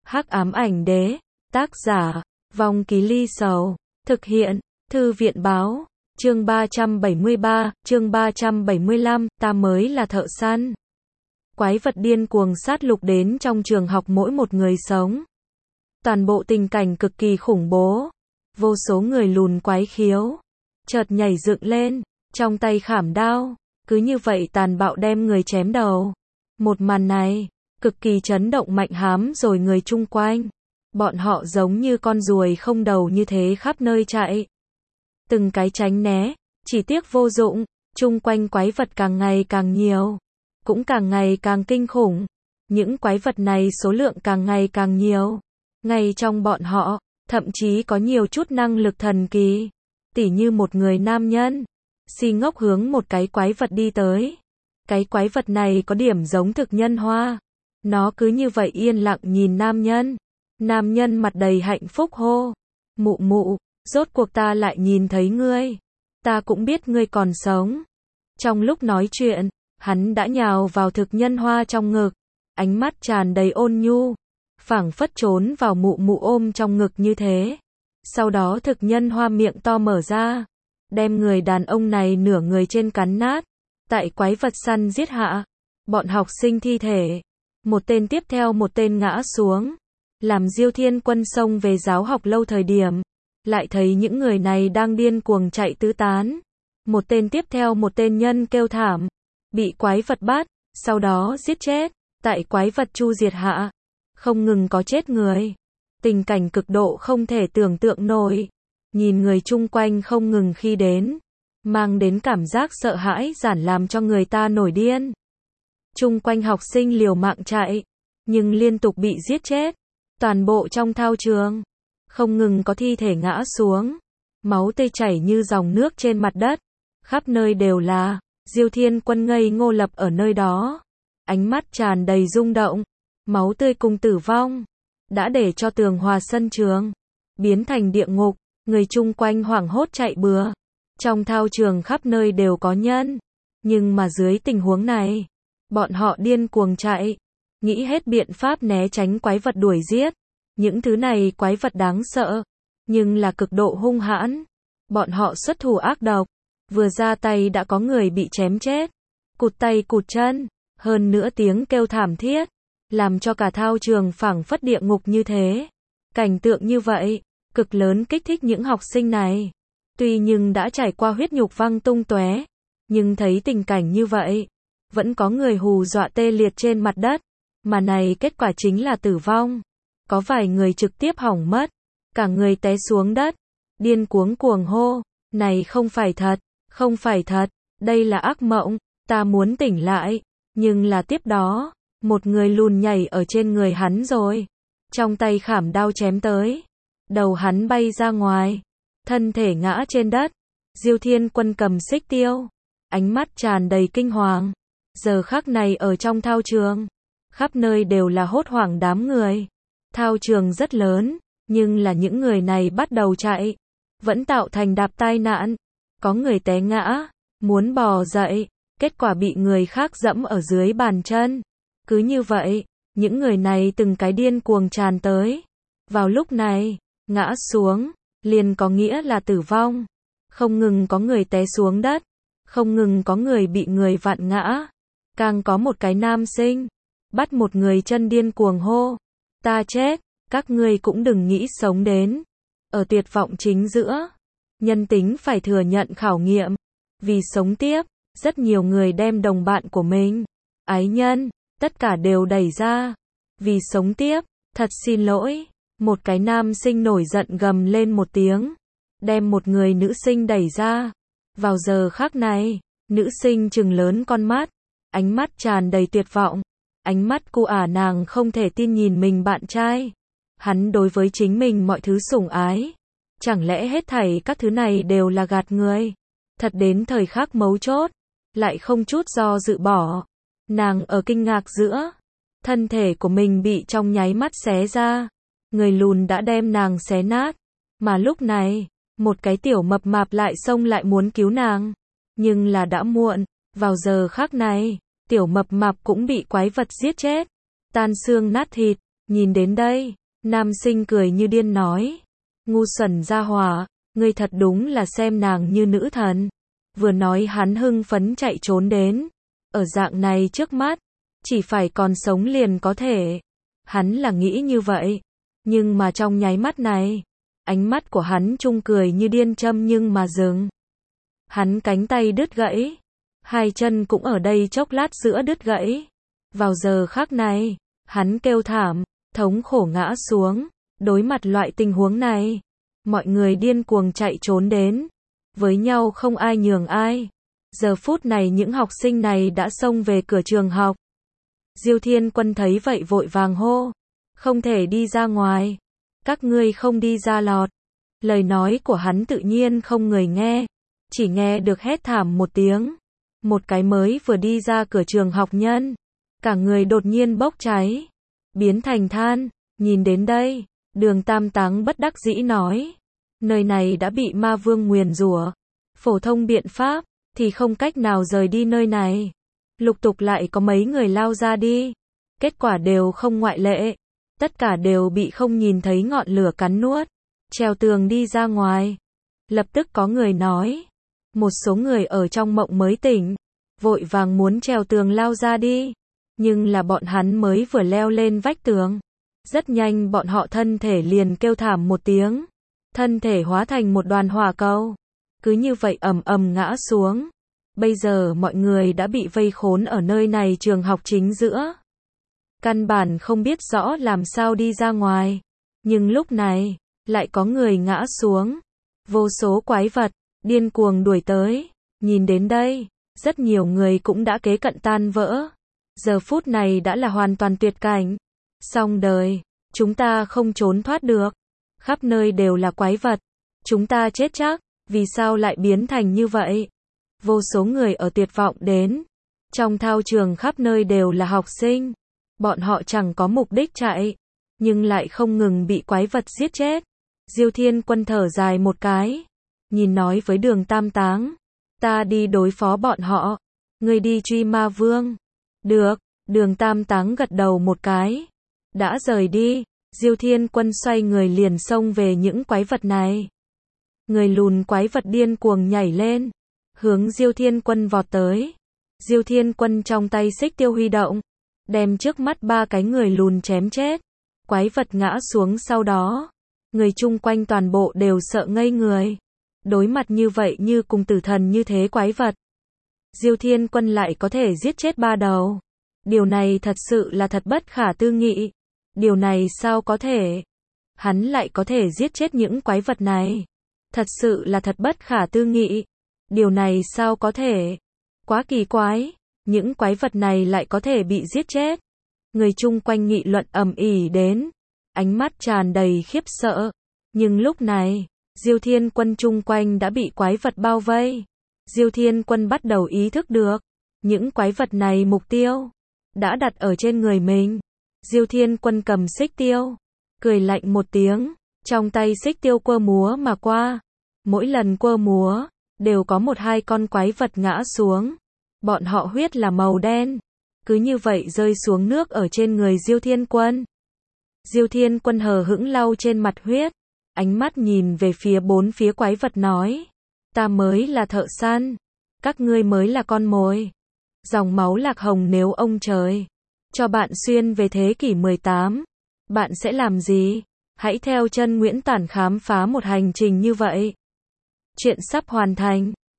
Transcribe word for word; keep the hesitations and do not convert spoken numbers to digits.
Hắc ám ảnh đế, tác giả, Vong Ký Ly Sầu, thực hiện, Thư viện báo, chương ba trăm bảy mươi ba, chương ba trăm bảy mươi lăm, ta mới là thợ săn. Quái vật điên cuồng sát lục đến trong trường học mỗi một người sống. Toàn bộ tình cảnh cực kỳ khủng bố. Vô số người lùn quái khiếu, chợt nhảy dựng lên, trong tay khảm đao, cứ như vậy tàn bạo đem người chém đầu. Một màn này, cực kỳ chấn động mạnh hám rồi người chung quanh. Bọn họ giống như con ruồi không đầu như thế khắp nơi chạy. Từng cái tránh né, chỉ tiếc vô dụng, chung quanh quái vật càng ngày càng nhiều, cũng càng ngày càng kinh khủng. Những quái vật này số lượng càng ngày càng nhiều. Ngay trong bọn họ, thậm chí có nhiều chút năng lực thần kỳ. Tỉ như một người nam nhân, si ngốc hướng một cái quái vật đi tới. Cái quái vật này có điểm giống thực nhân hoa. Nó cứ như vậy yên lặng nhìn nam nhân. Nam nhân mặt đầy hạnh phúc hô: mụ mụ, rốt cuộc ta lại nhìn thấy ngươi. Ta cũng biết ngươi còn sống. Trong lúc nói chuyện, hắn đã nhào vào thực nhân hoa trong ngực. Ánh mắt tràn đầy ôn nhu, phảng phất trốn vào mụ mụ ôm trong ngực như thế. Sau đó thực nhân hoa miệng to mở ra, đem người đàn ông này nửa người trên cắn nát. Tại quái vật săn giết hạ, bọn học sinh thi thể, một tên tiếp theo một tên ngã xuống. Làm Diêu Thiên Quân xông về giáo học lâu thời điểm, lại thấy những người này đang điên cuồng chạy tứ tán. Một tên tiếp theo một tên nhân kêu thảm, bị quái vật bắt, sau đó giết chết. Tại quái vật chu diệt hạ, không ngừng có chết người. Tình cảnh cực độ không thể tưởng tượng nổi. Nhìn người chung quanh không ngừng khi đến, mang đến cảm giác sợ hãi giản làm cho người ta nổi điên. Chung quanh học sinh liều mạng chạy, nhưng liên tục bị giết chết. Toàn bộ trong thao trường, không ngừng có thi thể ngã xuống. Máu tươi chảy như dòng nước trên mặt đất. Khắp nơi đều là. Diêu Thiên Quân ngây ngô lập ở nơi đó. Ánh mắt tràn đầy rung động. Máu tươi cùng tử vong đã để cho tường hòa sân trường biến thành địa ngục. Người chung quanh hoảng hốt chạy bừa. Trong thao trường khắp nơi đều có nhân. Nhưng mà dưới tình huống này, bọn họ điên cuồng chạy, nghĩ hết biện pháp né tránh quái vật đuổi giết. Những thứ này quái vật đáng sợ, nhưng là cực độ hung hãn. Bọn họ xuất thủ ác độc, vừa ra tay đã có người bị chém chết, cụt tay cụt chân, hơn nữa tiếng kêu thảm thiết, làm cho cả thao trường phảng phất địa ngục như thế. Cảnh tượng như vậy, cực lớn kích thích những học sinh này. Tuy nhưng đã trải qua huyết nhục văng tung tóe, nhưng thấy tình cảnh như vậy, vẫn có người hù dọa tê liệt trên mặt đất. Mà này kết quả chính là tử vong. Có vài người trực tiếp hỏng mất, cả người té xuống đất, điên cuống cuồng hô: này không phải thật, không phải thật, đây là ác mộng, ta muốn tỉnh lại. Nhưng là tiếp đó, một người lùn nhảy ở trên người hắn rồi, trong tay khảm đao chém tới, đầu hắn bay ra ngoài, thân thể ngã trên đất. Diêu Thiên Quân cầm xích tiêu, ánh mắt tràn đầy kinh hoàng. Giờ khắc này ở trong thao trường, khắp nơi đều là hốt hoảng đám người. Thao trường rất lớn, nhưng là những người này bắt đầu chạy, vẫn tạo thành đạp tai nạn. Có người té ngã, muốn bò dậy, kết quả bị người khác dẫm ở dưới bàn chân. Cứ như vậy, những người này từng cái điên cuồng tràn tới. Vào lúc này, ngã xuống, liền có nghĩa là tử vong. Không ngừng có người té xuống đất, không ngừng có người bị người vặn ngã. Càng có một cái nam sinh, bắt một người chân điên cuồng hô: ta chết, các ngươi cũng đừng nghĩ sống đến. Ở tuyệt vọng chính giữa, nhân tính phải thừa nhận khảo nghiệm. Vì sống tiếp, rất nhiều người đem đồng bạn của mình, ái nhân, tất cả đều đẩy ra. Vì sống tiếp, thật xin lỗi. Một cái nam sinh nổi giận gầm lên một tiếng, đem một người nữ sinh đẩy ra. Vào giờ khắc này, nữ sinh trừng lớn con mắt, ánh mắt tràn đầy tuyệt vọng. Ánh mắt cu ả nàng không thể tin nhìn mình bạn trai. Hắn đối với chính mình mọi thứ sủng ái. Chẳng lẽ hết thảy các thứ này đều là gạt người? Thật đến thời khắc mấu chốt, lại không chút do dự bỏ. Nàng ở kinh ngạc giữa, thân thể của mình bị trong nháy mắt xé ra. Người lùn đã đem nàng xé nát. Mà lúc này, một cái tiểu mập mạp lại xông lại muốn cứu nàng. Nhưng là đã muộn. Vào giờ khắc này, tiểu mập mạp cũng bị quái vật giết chết, tan xương nát thịt. Nhìn đến đây, nam sinh cười như điên nói. Ngu xuẩn gia hỏa, ngươi thật đúng là xem nàng như nữ thần. Vừa nói hắn hưng phấn chạy trốn đến. Ở dạng này trước mắt, chỉ phải còn sống liền có thể. Hắn là nghĩ như vậy. Nhưng mà trong nháy mắt này, ánh mắt của hắn trung cười như điên châm nhưng mà dừng. Hắn cánh tay đứt gãy. Hai chân cũng ở đây chốc lát giữa đứt gãy. Vào giờ khắc này, hắn kêu thảm, thống khổ ngã xuống. Đối mặt loại tình huống này, mọi người điên cuồng chạy trốn đến. Với nhau không ai nhường ai. Giờ phút này những học sinh này đã xông về cửa trường học. Diêu Thiên Quân thấy vậy vội vàng hô. Không thể đi ra ngoài. Các ngươi không đi ra lọt. Lời nói của hắn tự nhiên không người nghe. Chỉ nghe được hét thảm một tiếng. Một cái mới vừa đi ra cửa trường học nhân. Cả người đột nhiên bốc cháy. Biến thành than. Nhìn đến đây, Đường Tam Táng bất đắc dĩ nói. Nơi này đã bị ma vương nguyền rủa. Phổ thông biện pháp, thì không cách nào rời đi nơi này. Lục tục lại có mấy người lao ra đi. Kết quả đều không ngoại lệ. Tất cả đều bị không nhìn thấy ngọn lửa cắn nuốt. Trèo tường đi ra ngoài. Lập tức có người nói. Một số người ở trong mộng mới tỉnh. Vội vàng muốn trèo tường lao ra đi. Nhưng là bọn hắn mới vừa leo lên vách tường. Rất nhanh bọn họ thân thể liền kêu thảm một tiếng. Thân thể hóa thành một đoàn hỏa cầu. Cứ như vậy ầm ầm ngã xuống. Bây giờ mọi người đã bị vây khốn ở nơi này trường học chính giữa. Căn bản không biết rõ làm sao đi ra ngoài. Nhưng lúc này, lại có người ngã xuống. Vô số quái vật, điên cuồng đuổi tới. Nhìn đến đây, rất nhiều người cũng đã kế cận tan vỡ. Giờ phút này đã là hoàn toàn tuyệt cảnh. Xong đời, chúng ta không trốn thoát được. Khắp nơi đều là quái vật. Chúng ta chết chắc, vì sao lại biến thành như vậy? Vô số người ở tuyệt vọng đến. Trong thao trường khắp nơi đều là học sinh. Bọn họ chẳng có mục đích chạy, nhưng lại không ngừng bị quái vật giết chết. Diêu Thiên Quân thở dài một cái. Nhìn nói với Đường Tam Táng. Ta đi đối phó bọn họ. Ngươi đi truy ma vương. Được, Đường Tam Táng gật đầu một cái. Đã rời đi, Diêu Thiên Quân xoay người liền xông về những quái vật này. Người lùn quái vật điên cuồng nhảy lên, hướng Diêu Thiên Quân vọt tới. Diêu Thiên Quân trong tay xích tiêu huy động, đem trước mắt ba cái người lùn chém chết. Quái vật ngã xuống sau đó, người chung quanh toàn bộ đều sợ ngây người. Đối mặt như vậy như cùng tử thần như thế quái vật. Diêu Thiên Quân lại có thể giết chết ba đầu. Điều này thật sự là thật bất khả tư nghị. Điều này sao có thể? Hắn lại có thể giết chết những quái vật này. Thật sự là thật bất khả tư nghị. Điều này sao có thể? Quá kỳ quái. Những quái vật này lại có thể bị giết chết. Người chung quanh nghị luận ầm ĩ đến. Ánh mắt tràn đầy khiếp sợ. Nhưng lúc này, Diêu Thiên Quân chung quanh đã bị quái vật bao vây. Diêu Thiên Quân bắt đầu ý thức được. Những quái vật này mục tiêu đã đặt ở trên người mình. Diêu Thiên Quân cầm xích tiêu, cười lạnh một tiếng, trong tay xích tiêu quơ múa mà qua. Mỗi lần quơ múa, đều có một hai con quái vật ngã xuống. Bọn họ huyết là màu đen, cứ như vậy rơi xuống nước ở trên người Diêu Thiên Quân. Diêu Thiên Quân hờ hững lau trên mặt huyết, ánh mắt nhìn về phía bốn phía quái vật nói. Ta mới là thợ săn, các ngươi mới là con mồi. Dòng máu lạc hồng nếu ông trời cho bạn xuyên về thế kỷ mười tám, bạn sẽ làm gì? Hãy theo chân Nguyễn Tản khám phá một hành trình như vậy. Chuyện sắp hoàn thành.